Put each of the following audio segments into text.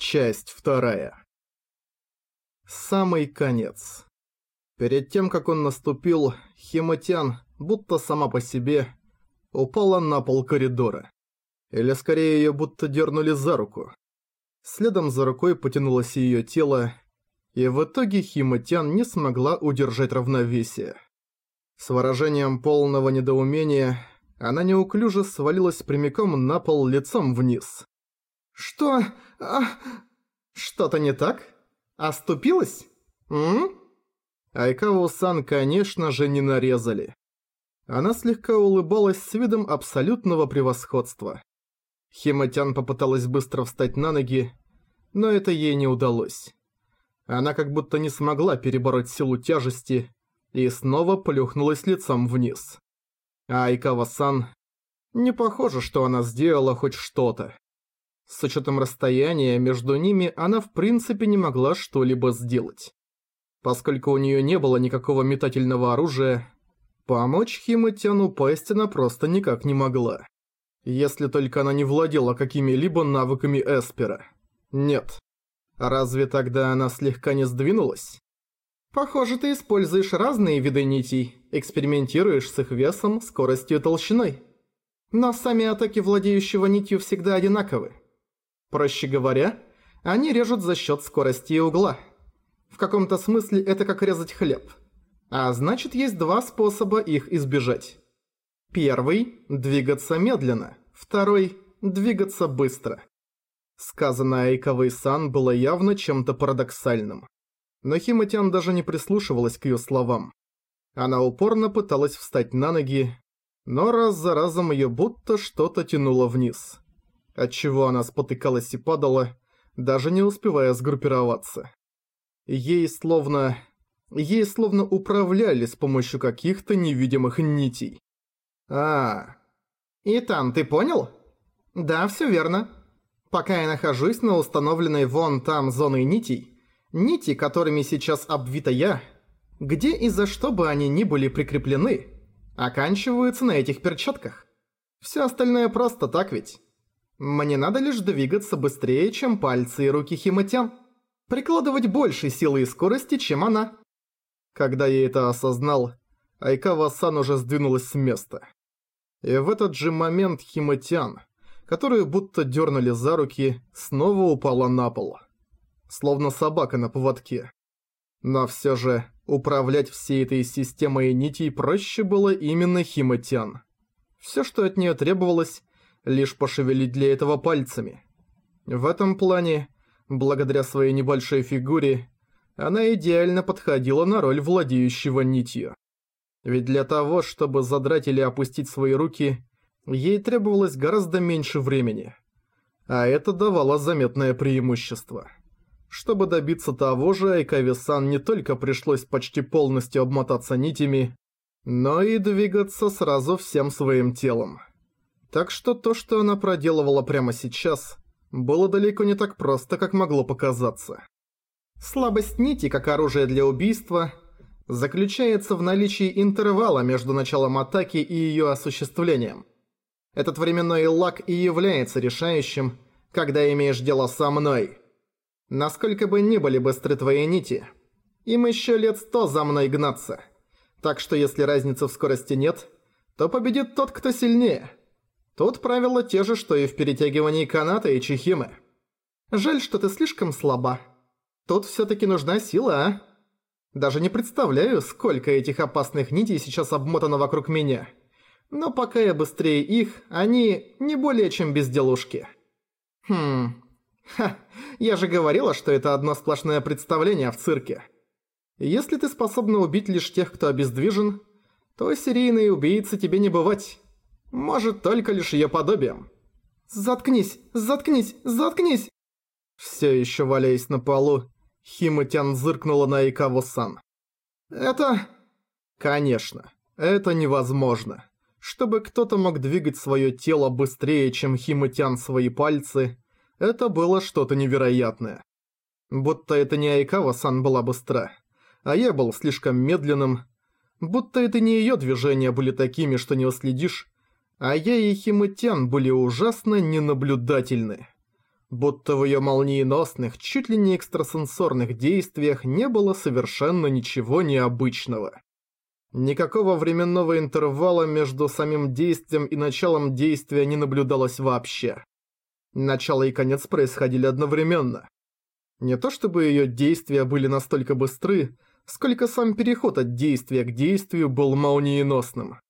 Часть 2. Самый конец. Перед тем, как он наступил, Хима-тян, будто сама по себе, упала на пол коридора. Или скорее её будто дернули за руку. Следом за рукой потянулось её тело, и в итоге Хима-тян не смогла удержать равновесие. С выражением полного недоумения она неуклюже свалилась прямиком на пол лицом вниз. «Что? Что-то не так? Оступилась? Айкаву-сан, конечно же, не нарезали. Она слегка улыбалась с видом абсолютного превосходства. Хима-тян попыталась быстро встать на ноги, но это ей не удалось. Она как будто не смогла перебороть силу тяжести и снова плюхнулась лицом вниз. А Айкава-сан... Не похоже, что она сделала хоть что-то. С учетом расстояния между ними она в принципе не могла что-либо сделать. Поскольку у нее не было никакого метательного оружия, помочь Хима-тян упасть она просто никак не могла. Если только она не владела какими-либо навыками Эспера. Нет. Разве тогда она слегка не сдвинулась? Похоже, ты используешь разные виды нитей, экспериментируешь с их весом, скоростью и толщиной. Но сами атаки владеющего нитью всегда одинаковы. Проще говоря, они режут за счет скорости и угла. В каком-то смысле это как резать хлеб. А значит, есть два способа их избежать. Первый – двигаться медленно, второй – двигаться быстро. Сказанное Айкавой-сан было явно чем-то парадоксальным. Но Хима-тян даже не прислушивалась к её словам. Она упорно пыталась встать на ноги, но раз за разом её будто что-то тянуло вниз. Отчего она спотыкалась и падала, даже не успевая сгруппироваться. Ей словно управляли с помощью каких-то невидимых нитей. Итан, ты понял? Да, всё верно. Пока я нахожусь на установленной вон там зоной нитей, нити, которыми сейчас обвита я, где и за что бы они ни были прикреплены, оканчиваются на этих перчатках. Всё остальное просто так ведь. Мне надо лишь двигаться быстрее, чем пальцы и руки Хима-тян. Прикладывать больше силы и скорости, чем она. Когда я это осознал, Айкава-сан уже сдвинулась с места. И в этот же момент Хима-тян, которую будто дернули за руки, снова упала на пол. Словно собака на поводке. Но всё же управлять всей этой системой нитей проще было именно Хима-тян. Всё, что от неё требовалось, лишь пошевелить для этого пальцами. В этом плане, благодаря своей небольшой фигуре, она идеально подходила на роль владеющего нитью. Ведь для того, чтобы задрать или опустить свои руки, ей требовалось гораздо меньше времени. А это давало заметное преимущество. Чтобы добиться того же, Айкаве-сан не только пришлось почти полностью обмотаться нитями, но и двигаться сразу всем своим телом. Так что то, что она проделывала прямо сейчас, было далеко не так просто, как могло показаться. Слабость нити, как оружие для убийства, заключается в наличии интервала между началом атаки и её осуществлением. Этот временной лаг и является решающим, когда имеешь дело со мной. Насколько бы ни были быстры твои нити, им ещё лет 100 за мной гнаться. Так что если разницы в скорости нет, то победит тот, кто сильнее. Тут правила те же, что и в перетягивании каната и чихимы. Жаль, что ты слишком слаба. Тут всё-таки нужна сила, а? Даже не представляю, сколько этих опасных нитей сейчас обмотано вокруг меня. Но пока я быстрее их, они не более чем безделушки. Я же говорила, что это одно сплошное представление в цирке. Если ты способна убить лишь тех, кто обездвижен, то серийной убийцы тебе не бывать. Может, только лишь её подобием. Заткнись, заткнись, заткнись! Всё ещё валяясь на полу, Хима-тян зыркнула на Айкаву-сан. Это... Конечно, это невозможно. Чтобы кто-то мог двигать своё тело быстрее, чем Хима-тян свои пальцы, это было что-то невероятное. Будто это не Айкава-сан была быстра, а я был слишком медленным. Будто это не её движения были такими, что не уследишь, а я и Хима-тян были ужасно ненаблюдательны. Будто в её молниеносных, чуть ли не экстрасенсорных действиях не было совершенно ничего необычного. Никакого временного интервала между самим действием и началом действия не наблюдалось вообще. Начало и конец происходили одновременно. Не то чтобы её действия были настолько быстры, сколько сам переход от действия к действию был молниеносным.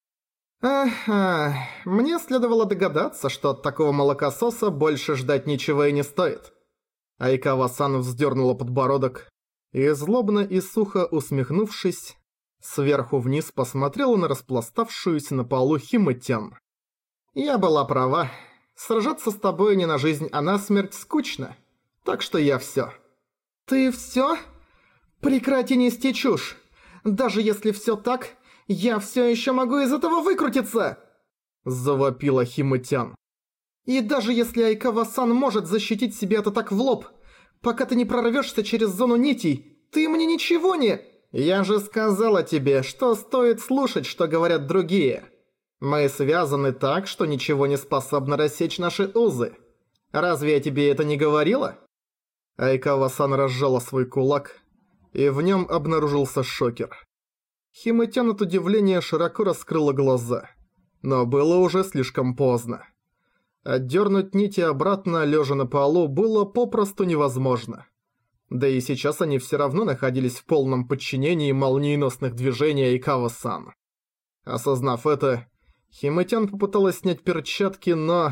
Ага, мне следовало догадаться, что от такого молокососа больше ждать ничего и не стоит. Айкава-сан вздернула подбородок и, злобно и сухо усмехнувшись, сверху вниз посмотрела на распластавшуюся на полу Химэ-тян. «Я была права. Сражаться с тобой не на жизнь, а на смерть скучно. Так что я всё». «Ты всё? Прекрати нести чушь. Даже если всё так, я всё ещё могу из этого выкрутиться!» Завопила Химэ-тян. «И даже если Айкава-сан может защитить себе это так в лоб, пока ты не прорвёшься через зону нитей, ты мне ничего не...» «Я же сказала тебе, что стоит слушать, что говорят другие. Мы связаны так, что ничего не способно рассечь наши узы. Разве я тебе это не говорила?» Айкава-сан разжала свой кулак, и в нём обнаружился шокер. Химэ-тян от удивления широко раскрыла глаза, но было уже слишком поздно. Отдёрнуть нити обратно, лежа на полу, было попросту невозможно. Да и сейчас они всё равно находились в полном подчинении молниеносных движений Айкава-сан. Осознав это, Химэ-тян попыталась снять перчатки, но...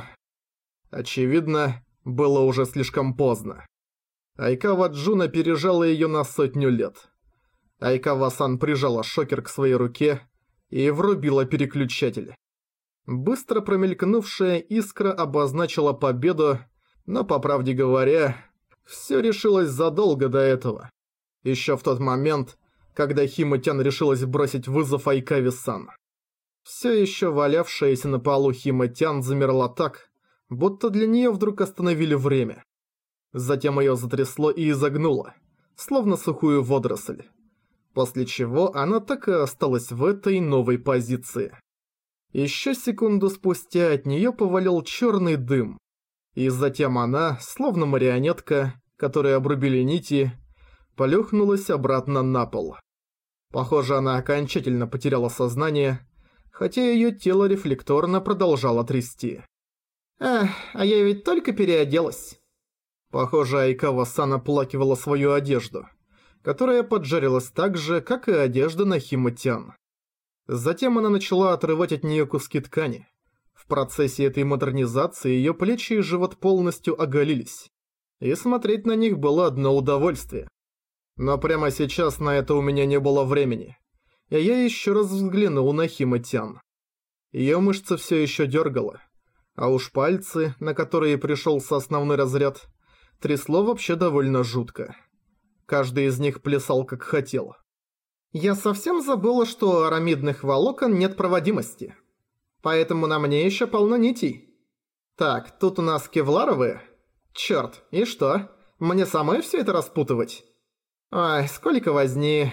очевидно, было уже слишком поздно. Айкава-джун опережала её на 100 лет. Айкава-сан прижала шокер к своей руке и врубила переключатель. Быстро промелькнувшая искра обозначила победу, но, по правде говоря, всё решилось задолго до этого. Ещё в тот момент, когда Химэ-тян решилась бросить вызов Айкаве-сан. Всё ещё валявшаяся на полу Химэ-тян замерла так, будто для неё вдруг остановили время. Затем её затрясло и изогнуло, словно сухую водоросль. После чего она так и осталась в этой новой позиции. Ещё секунду спустя от неё повалил чёрный дым. И затем она, словно марионетка, которой обрубили нити, плюхнулась обратно на пол. Похоже, она окончательно потеряла сознание, хотя её тело рефлекторно продолжало трясти. «Эх, а я ведь только переоделась». Похоже, Айкава-сан оплакивала свою одежду, которая поджарилась так же, как и одежда на Химэ-тян. Затем она начала отрывать от неё куски ткани. В процессе этой модернизации её плечи и живот полностью оголились, и смотреть на них было одно удовольствие. Но прямо сейчас на это у меня не было времени, и я ещё раз взглянул на Химэ-тян. Её мышца всё ещё дёргала, а уж пальцы, на которые пришёлся основной разряд, трясло вообще довольно жутко. Каждый из них плясал как хотел. «Я совсем забыла, что у арамидных волокон нет проводимости. Поэтому на мне ещё полно нитей. Так, тут у нас кевларовые. Чёрт, и что? Мне самой всё это распутывать? Ай, сколько возни».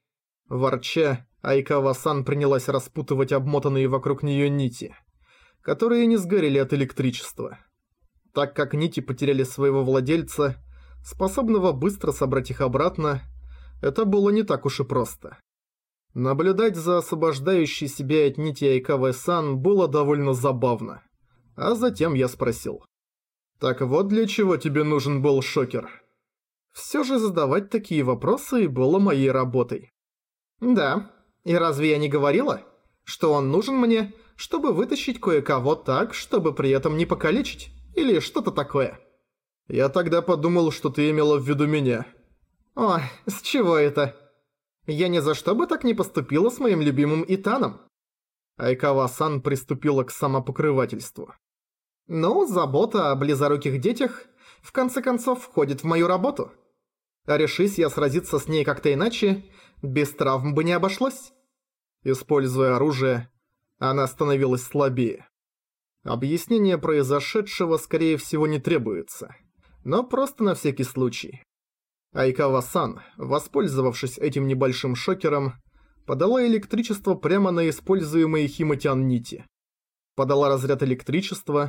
Ворча, Айкава-сан принялась распутывать обмотанные вокруг неё нити, которые не сгорели от электричества. Так как нити потеряли своего владельца, способного быстро собрать их обратно, это было не так уж и просто. Наблюдать за освобождающей себя от нити Айкаве-сан было довольно забавно. А затем я спросил: «Так вот для чего тебе нужен был шокер?» Всё же задавать такие вопросы было моей работой. «Да, и разве я не говорила, что он нужен мне, чтобы вытащить кое-кого так, чтобы при этом не покалечить, или что-то такое?» «Я тогда подумал, что ты имела в виду меня». «Ой, с чего это? Я ни за что бы так не поступила с моим любимым Итаном». Айкава-сан приступила к самопокрывательству. «Ну, забота о близоруких детях в конце концов входит в мою работу. А решись я сразиться с ней как-то иначе, без травм бы не обошлось». Используя оружие, она становилась слабее. Объяснение произошедшего, скорее всего, не требуется, но просто на всякий случай. Айкава-сан, воспользовавшись этим небольшим шокером, подала электричество прямо на используемые Химэ-тян нити. Подала разряд электричества,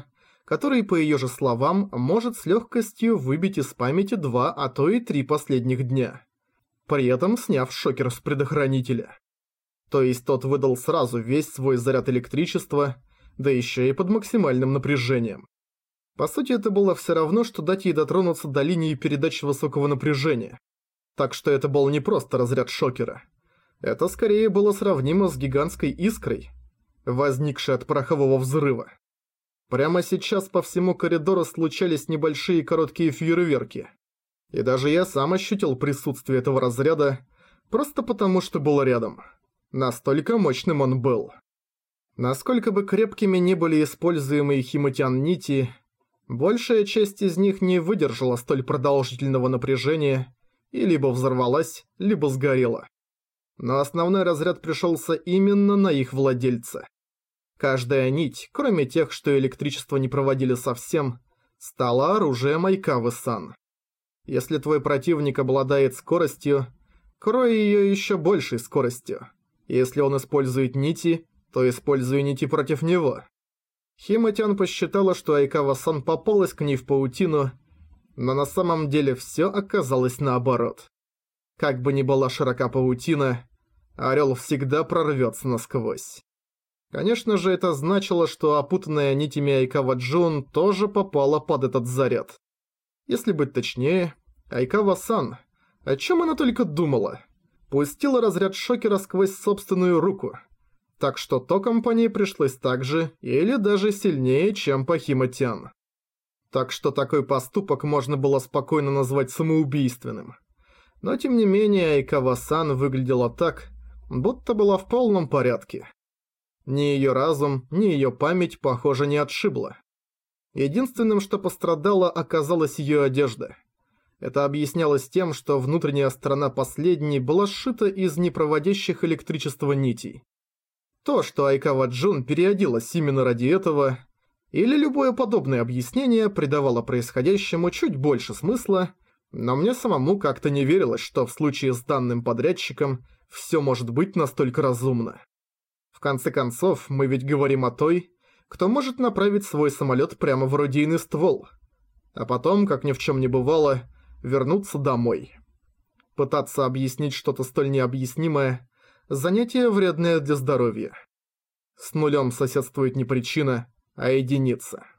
который, по ее же словам, может с легкостью выбить из памяти 2, а то и 3 последних дня, при этом сняв шокер с предохранителя. То есть тот выдал сразу весь свой заряд электричества, да еще и под максимальным напряжением. По сути, это было все равно, что дать ей дотронуться до линии передачи высокого напряжения. Так что это был не просто разряд шокера. Это скорее было сравнимо с гигантской искрой, возникшей от порохового взрыва. Прямо сейчас по всему коридору случались небольшие короткие фейерверки. И даже я сам ощутил присутствие этого разряда, просто потому что был рядом. Настолько мощным он был. Насколько бы крепкими ни были используемые химатян нити, большая часть из них не выдержала столь продолжительного напряжения и либо взорвалась, либо сгорела. Но основной разряд пришелся именно на их владельца. Каждая нить, кроме тех, что электричество не проводили совсем, стала оружием Айкавы-сан. Если твой противник обладает скоростью, крой ее еще большей скоростью. Если он использует нити, то используй нити против него. Химатян посчитала, что Айкава-сан попалась к ней в паутину, но на самом деле все оказалось наоборот. Как бы ни была широка паутина, орел всегда прорвется насквозь. Конечно же, это значило, что опутанная нитями Айкава-джун тоже попала под этот заряд. Если быть точнее, Айкава-сан, о чем она только думала, пустила разряд шокера сквозь собственную руку. Так что током по ней пришлось так же, или даже сильнее, чем по Химатян. Так что такой поступок можно было спокойно назвать самоубийственным. Но тем не менее Айкава-сан выглядела так, будто была в полном порядке. Ни ее разум, ни ее память, похоже, не отшибла. Единственным, что пострадало, оказалась ее одежда. Это объяснялось тем, что внутренняя сторона последней была сшита из непроводящих электричества нитей. То, что Айкава-джун переоделась именно ради этого, или любое подобное объяснение придавало происходящему чуть больше смысла, но мне самому как-то не верилось, что в случае с данным подрядчиком все может быть настолько разумно. В конце концов, мы ведь говорим о той, кто может направить свой самолет прямо в орудийный ствол, а потом, как ни в чем не бывало, вернуться домой. Пытаться объяснить что-то столь необъяснимое – занятие вредное для здоровья. С нулем соседствует не причина, а единица.